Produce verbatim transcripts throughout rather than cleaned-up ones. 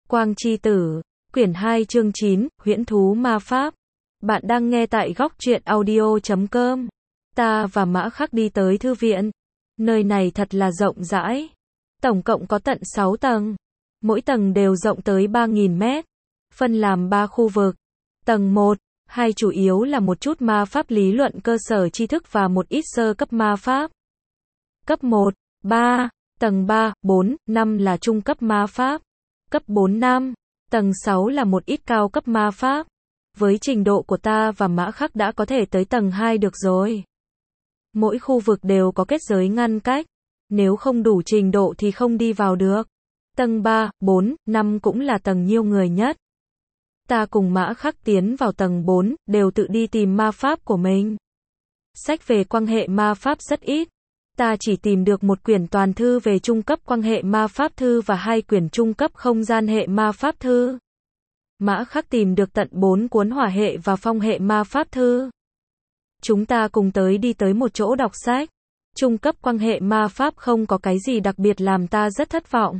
Quang Chi Tử, quyển hai chương chín, huyễn thú ma pháp. Bạn đang nghe tại góc truyện audio chấm com. Ta và Mã Khắc đi tới thư viện. Nơi này thật là rộng rãi. Tổng cộng có tận sáu tầng. Mỗi tầng đều rộng tới ba nghìn mét. Phân làm ba khu vực. Tầng một, hai chủ yếu là một chút ma pháp lý luận cơ sở tri thức và một ít sơ cấp ma pháp. Cấp một, ba, tầng ba, bốn, năm là trung cấp ma pháp. Cấp bốn năm, tầng sáu là một ít cao cấp ma pháp. Với trình độ của ta và Mã Khắc đã có thể tới tầng hai được rồi. Mỗi khu vực đều có kết giới ngăn cách. Nếu không đủ trình độ thì không đi vào được. Tầng ba, bốn, năm cũng là tầng nhiều người nhất. Ta cùng Mã Khắc tiến vào tầng bốn, đều tự đi tìm ma pháp của mình. Sách về quan hệ ma pháp rất ít. Ta chỉ tìm được một quyển toàn thư về trung cấp quan hệ ma pháp thư và hai quyển trung cấp không gian hệ ma pháp thư. Mã Khắc tìm được tận bốn cuốn hỏa hệ và phong hệ ma pháp thư. Chúng ta cùng tới đi tới một chỗ đọc sách. Trung cấp quan hệ ma pháp không có cái gì đặc biệt làm ta rất thất vọng.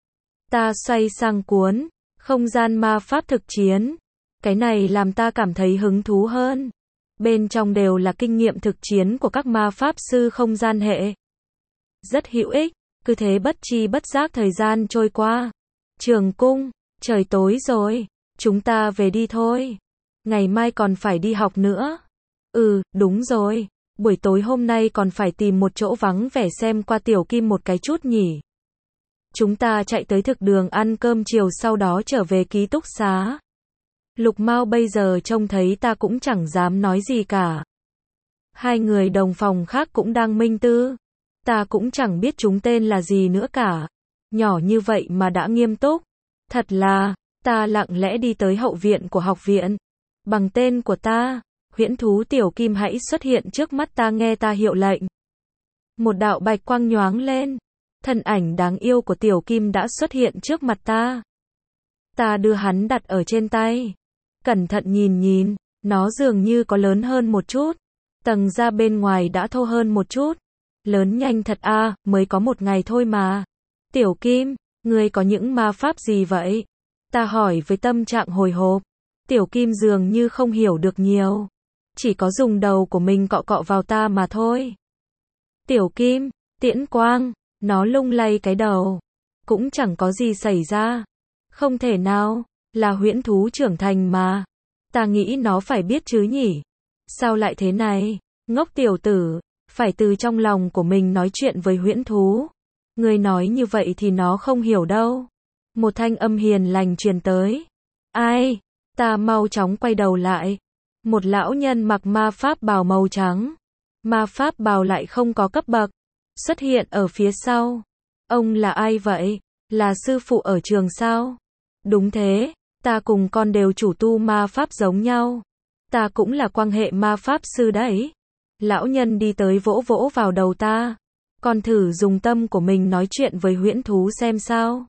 Ta xoay sang cuốn không gian ma pháp thực chiến. Cái này làm ta cảm thấy hứng thú hơn. Bên trong đều là kinh nghiệm thực chiến của các ma pháp sư không gian hệ. Rất hữu ích, cứ thế bất chi bất giác thời gian trôi qua. Trường cung, trời tối rồi, chúng ta về đi thôi. Ngày mai còn phải đi học nữa. Ừ, đúng rồi, buổi tối hôm nay còn phải tìm một chỗ vắng vẻ xem qua Tiểu Kim một cái chút nhỉ. Chúng ta chạy tới thực đường ăn cơm chiều sau đó trở về ký túc xá. Lục Mao bây giờ trông thấy ta cũng chẳng dám nói gì cả. Hai người đồng phòng khác cũng đang minh tư. Ta cũng chẳng biết chúng tên là gì nữa cả. Nhỏ như vậy mà đã nghiêm túc. Thật là, ta lặng lẽ đi tới hậu viện của học viện. Bằng tên của ta, huyễn thú Tiểu Kim hãy xuất hiện trước mắt ta nghe ta hiệu lệnh. Một đạo bạch quang nhoáng lên. Thân ảnh đáng yêu của Tiểu Kim đã xuất hiện trước mặt ta. Ta đưa hắn đặt ở trên tay. Cẩn thận nhìn nhìn, nó dường như có lớn hơn một chút. Tầng da bên ngoài đã thô hơn một chút. Lớn nhanh thật a, à, mới có một ngày thôi mà. Tiểu Kim, ngươi có những ma pháp gì vậy? Ta hỏi với tâm trạng hồi hộp. Tiểu Kim dường như không hiểu được nhiều. Chỉ có dùng đầu của mình cọ cọ vào ta mà thôi. Tiểu Kim, tiễn quang, nó lung lay cái đầu. Cũng chẳng có gì xảy ra. Không thể nào, là huyễn thú trưởng thành mà. Ta nghĩ nó phải biết chứ nhỉ? Sao lại thế này? Ngốc tiểu tử, phải từ trong lòng của mình nói chuyện với huyễn thú. Người nói như vậy thì nó không hiểu đâu. Một thanh âm hiền lành truyền tới. Ai? Ta mau chóng quay đầu lại. Một lão nhân mặc ma pháp bào màu trắng. Ma pháp bào lại không có cấp bậc. Xuất hiện ở phía sau. Ông là ai vậy? Là sư phụ ở trường sao? Đúng thế, ta cùng con đều chủ tu ma pháp giống nhau. Ta cũng là quan hệ ma pháp sư đấy. Lão nhân đi tới vỗ vỗ vào đầu ta. Con thử dùng tâm của mình nói chuyện với huyễn thú xem sao.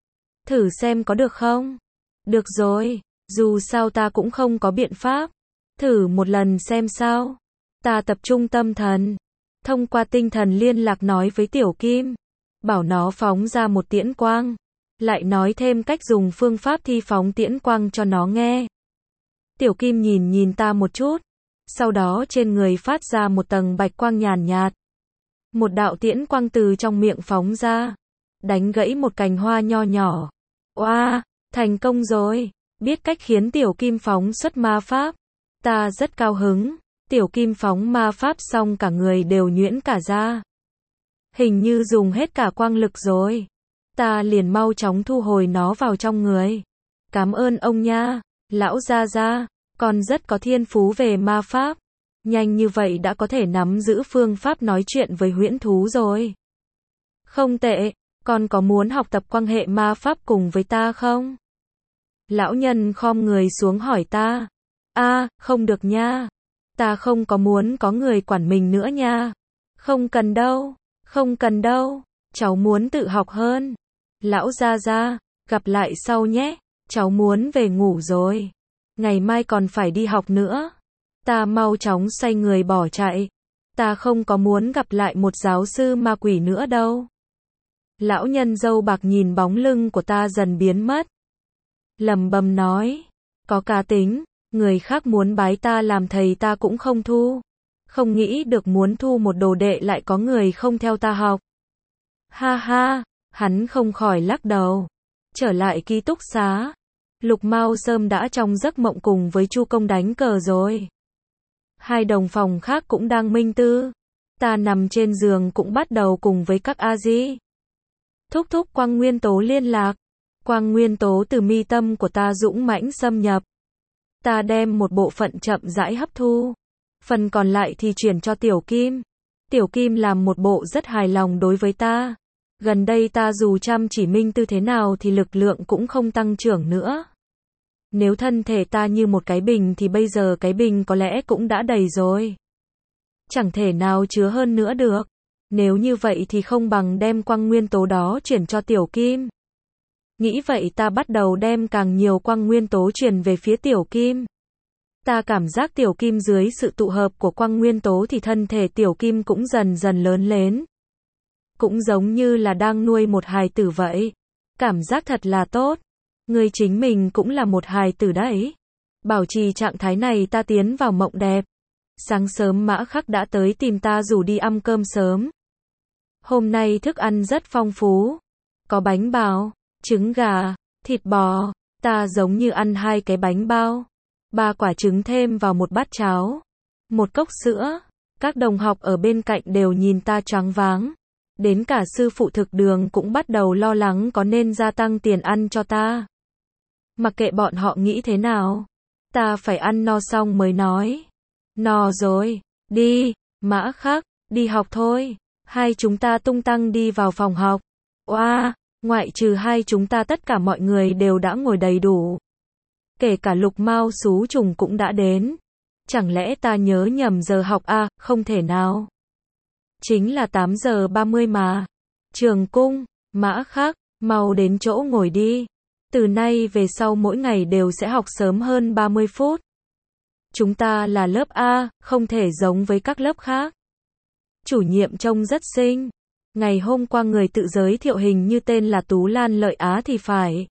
Thử xem có được không? Được rồi, dù sao ta cũng không có biện pháp. Thử một lần xem sao. Ta tập trung tâm thần. Thông qua tinh thần liên lạc nói với Tiểu Kim. Bảo nó phóng ra một tiễn quang. Lại nói thêm cách dùng phương pháp thi phóng tiễn quang cho nó nghe. Tiểu Kim nhìn nhìn ta một chút. Sau đó trên người phát ra một tầng bạch quang nhàn nhạt. Một đạo tiễn quang từ trong miệng phóng ra. Đánh gãy một cành hoa nho nhỏ. Oa, thành công rồi. Biết cách khiến Tiểu Kim phóng xuất ma pháp. Ta rất cao hứng. Tiểu Kim phóng ma pháp xong cả người đều nhuyễn cả ra. Hình như dùng hết cả quang lực rồi. Ta liền mau chóng thu hồi nó vào trong người. Cảm ơn ông nha, lão gia gia, con rất có thiên phú về ma pháp. Nhanh như vậy đã có thể nắm giữ phương pháp nói chuyện với huyễn thú rồi. Không tệ, con có muốn học tập quan hệ ma pháp cùng với ta không? Lão nhân khom người xuống hỏi ta. A, à, không được nha. Ta không có muốn có người quản mình nữa nha. Không cần đâu, không cần đâu, cháu muốn tự học hơn. Lão gia gia, gặp lại sau nhé, cháu muốn về ngủ rồi. Ngày mai còn phải đi học nữa. Ta mau chóng xoay người bỏ chạy. Ta không có muốn gặp lại một giáo sư ma quỷ nữa đâu. Lão nhân râu bạc nhìn bóng lưng của ta dần biến mất. lầm bầm nói. Có cá tính, người khác muốn bái ta làm thầy ta cũng không thu. Không nghĩ được muốn thu một đồ đệ lại có người không theo ta học. Ha ha, hắn không khỏi lắc đầu. Trở lại ký túc xá. Lục Mao Sơm đã trong giấc mộng cùng với Chu Công đánh cờ rồi. Hai đồng phòng khác cũng đang minh tư. Ta nằm trên giường cũng bắt đầu cùng với các A-di. Thúc thúc quang nguyên tố liên lạc. Quang nguyên tố từ mi tâm của ta dũng mãnh xâm nhập. Ta đem một bộ phận chậm rãi hấp thu. Phần còn lại thì chuyển cho Tiểu Kim. Tiểu Kim làm một bộ rất hài lòng đối với ta. Gần đây ta dù chăm chỉ minh tư thế nào thì lực lượng cũng không tăng trưởng nữa. Nếu thân thể ta như một cái bình thì bây giờ cái bình có lẽ cũng đã đầy rồi. Chẳng thể nào chứa hơn nữa được. Nếu như vậy thì không bằng đem quang nguyên tố đó chuyển cho Tiểu Kim. Nghĩ vậy ta bắt đầu đem càng nhiều quang nguyên tố truyền về phía Tiểu Kim. Ta cảm giác Tiểu Kim dưới sự tụ hợp của quang nguyên tố thì thân thể Tiểu Kim cũng dần dần lớn lên. Cũng giống như là đang nuôi một hài tử vậy. Cảm giác thật là tốt. Người chính mình cũng là một hài tử đấy. Bảo trì trạng thái này ta tiến vào mộng đẹp. Sáng sớm Mã Khắc đã tới tìm ta rủ đi ăn cơm sớm. Hôm nay thức ăn rất phong phú. Có bánh bao, trứng gà, thịt bò. Ta giống như ăn hai cái bánh bao. Ba quả trứng thêm vào một bát cháo. Một cốc sữa. Các đồng học ở bên cạnh đều nhìn ta choáng váng. Đến cả sư phụ thực đường cũng bắt đầu lo lắng có nên gia tăng tiền ăn cho ta. Mặc kệ bọn họ nghĩ thế nào. Ta phải ăn no xong mới nói. No rồi, đi, Mã Khắc, đi học thôi. Hai chúng ta tung tăng đi vào phòng học. Oa, ngoại trừ hai chúng ta tất cả mọi người đều đã ngồi đầy đủ. Kể cả Lục Mao Xú Trùng cũng đã đến. Chẳng lẽ ta nhớ nhầm giờ học à, không thể nào. Chính là tám giờ ba mươi mà. Trường Cung, Mã Khắc, mau đến chỗ ngồi đi. Từ nay về sau mỗi ngày đều sẽ học sớm hơn ba mươi phút. Chúng ta là lớp A, không thể giống với các lớp khác. Chủ nhiệm trông rất xinh. Ngày hôm qua người tự giới thiệu hình như tên là Tú Lan Lợi Á thì phải.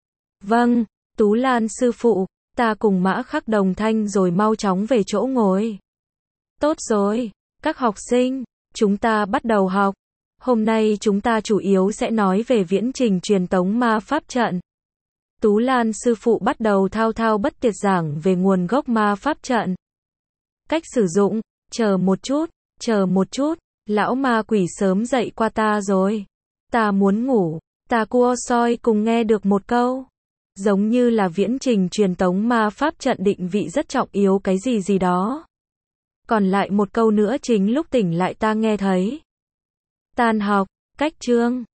Vâng, Tú Lan sư phụ, ta cùng Mã Khắc đồng thanh rồi mau chóng về chỗ ngồi. Tốt rồi, các học sinh, chúng ta bắt đầu học. Hôm nay chúng ta chủ yếu sẽ nói về viễn trình truyền tống ma pháp trận. Tú Lan sư phụ bắt đầu thao thao bất tuyệt giảng về nguồn gốc ma pháp trận. Cách sử dụng, chờ một chút, chờ một chút, lão ma quỷ sớm dậy qua ta rồi. Ta muốn ngủ, ta cua soi cùng nghe được một câu. Giống như là viễn trình truyền tống ma pháp trận định vị rất trọng yếu cái gì gì đó. Còn lại một câu nữa chính lúc tỉnh lại ta nghe thấy. Tan học, cách chương.